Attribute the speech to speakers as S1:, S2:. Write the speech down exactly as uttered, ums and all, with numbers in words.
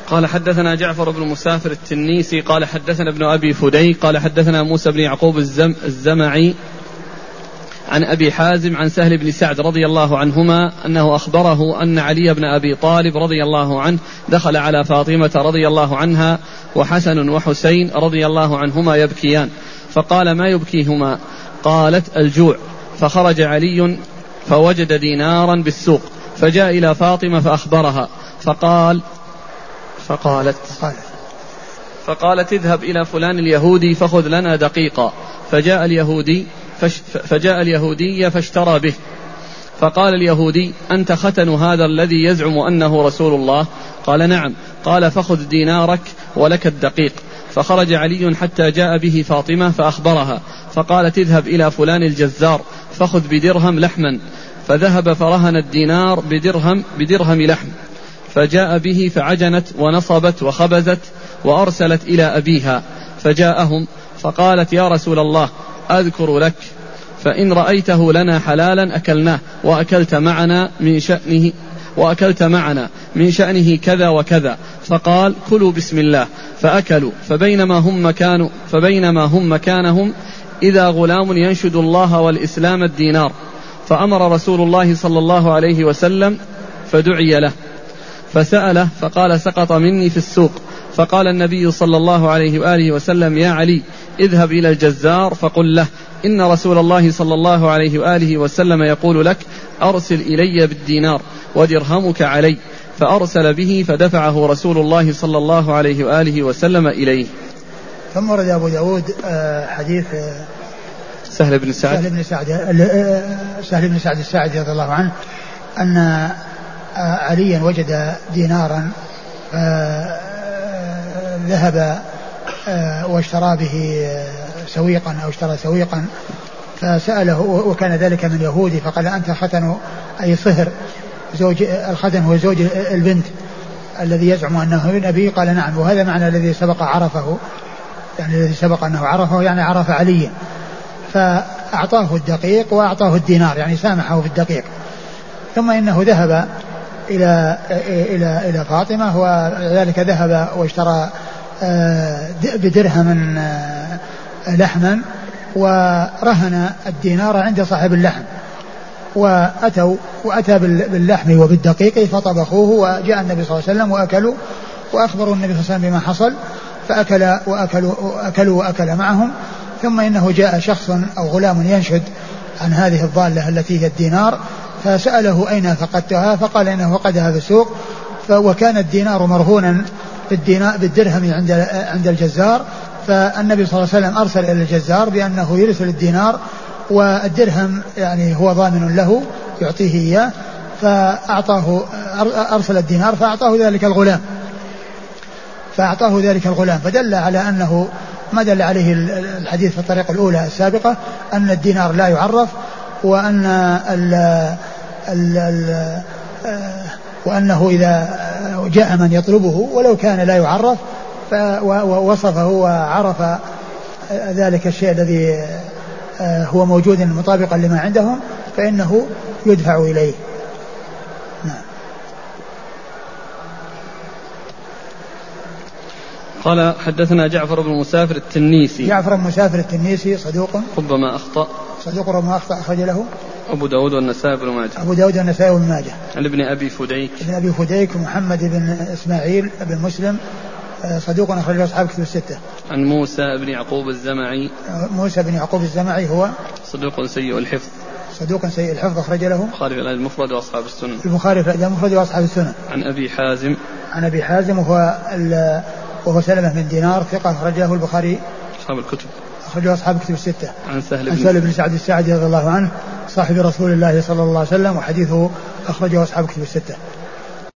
S1: قال حدثنا جعفر بن مسافر التنيسي قال حدثنا ابن أبي فديك قال حدثنا موسى بن يعقوب الزم الزمعي عن أبي حازم عن سهل بن سعد رضي الله عنهما أنه أخبره أن علي بن أبي طالب رضي الله عنه دخل على فاطمة رضي الله عنها وحسن وحسين رضي الله عنهما يبكيان، فقال: ما يبكيهما؟ قالت: الجوع. فخرج علي فوجد دينارا بالسوق، فجاء إلى فاطمة فأخبرها، فقال فقالت فقالت: اذهب إلى فلان اليهودي فخذ لنا دقيقا. فجاء اليهودي فجاء اليهودي فاشترى به، فقال اليهودي: أنت ختن هذا الذي يزعم أنه رسول الله؟ قال: نعم. قال: فخذ دينارك ولك الدقيق. فخرج علي حتى جاء به فاطمة فأخبرها، فقالت: اذهب إلى فلان الجزار فخذ بدرهم لحما. فذهب فرهن الدينار بدرهم بدرهم لحم، فجاء به فعجنت ونصبت وخبزت وأرسلت إلى أبيها، فجاءهم فقالت: يا رسول الله، أذكر لك، فإن رأيته لنا حلالا أكلناه، وأكلت معنا من شأنه وأكلت معنا من شأنه كذا وكذا. فقال: كلوا بسم الله. فأكلوا. فبينما هم مكانوا فبينما هم مكانهم إذا غلام ينشد الله والإسلام الدينار، فأمر رسول الله صلى الله عليه وسلم فدعي له، فسأله فقال: سقط مني في السوق. فقال النبي صلى الله عليه وآله وسلم: يا علي، اذهب إلى الجزار فقل له: إن رسول الله صلى الله عليه وآله وسلم يقول لك: أرسل إلي بالدينار ودرهمك علي. فأرسل به فدفعه رسول الله صلى الله عليه وآله وسلم إليه.
S2: ثم ورد أبو داود حديث
S1: سهل بن سعد
S2: سهل بن سعد سهل بن سعد الساعدي رضي الله عنه أن عليا وجد دينارا ذهب واشترى به سويقا أو اشترى سويقا، فسأله، وكان ذلك من يهودي، فقال: أنت ختن أي صهر زوج الختن هو زوج البنت الذي يزعم أنه نبي؟ قال: نعم. وهذا معنى الذي سبق عرفه، يعني الذي سبق أنه عرفه يعني عرف عليا. فأعطاه الدقيق وأعطاه الدينار، يعني سامحه في الدقيق. ثم إنه ذهب إلى إلى إلى فاطمة، وذلك ذهب واشترى بدرهم لحما ورهن الدينار عند صاحب اللحم، وأتوا وأتى باللحم وبالدقيق فطبخوه، وجاء النبي صلى الله عليه وسلم وأكلوا، وأخبروا النبي صلى الله عليه وسلم بما حصل، فأكل وأكلوا وأكلوا وأكل معهم. ثم إنه جاء شخص أو غلام ينشد عن هذه الضالة التي هي الدينار، فسأله: أين فقدتها؟ فقال: إنه فقدها في السوق. وكان الدينار مرهونا بالدرهم عند عند الجزار، فالنبي صلى الله عليه وسلم أرسل إلى الجزار بأنه يرسل الدينار، والدرهم يعني هو ضامن له يعطيه إياه، فأعطاه أرسل الدينار فأعطاه ذلك الغلام فأعطاه ذلك الغلام فدل على أنه ما دل عليه الحديث في الطريقة الأولى السابقة، أن الدينار لا يعرف، وأن ال ال ال وأنه إذا جاء من يطلبه ولو كان لا يعرف ووصفه وعرف ذلك الشيء الذي هو موجود مطابقا لما عندهم فإنه يدفع إليه. نعم.
S1: قال: حدثنا جعفر بن مسافر التنيسي.
S2: جعفر بن مسافر التنيسي صدوق
S1: ربما أخطأ
S2: صدوق ربما أخطأ أخرج له
S1: أبو داود والنسائي بن ماجه
S2: أبو داود والنسائي بن ماجه.
S1: عن ابن أبي فديك
S2: ابن أبي فديك محمد بن إسماعيل بن مسلم صدوق أخرج له أصحاب كتب الستة.
S1: عن موسى بن يعقوب الزمعي
S2: موسى بن يعقوب الزمعي هو
S1: صدوق سيء الحفظ
S2: صدوق سيء الحفظ أخرج له
S1: البخاري في الأدب المفرد وأصحاب السنن
S2: البخاري في الأدب المفرد وأصحاب السنن.
S1: عن أبي حازم
S2: عن أبي حازم وهو وهو سلمة بن دينار ثقة أخرج له البخاري
S1: أصحاب الكتب
S2: أخرج له أصحاب الكتب الستة.
S1: عن سهل
S2: بن, سهل بن سعد الساعدي رضي الله عنه صاحب رسول الله صلى الله عليه وسلم وحديثه أخرجه أصحاب الكتب الستة.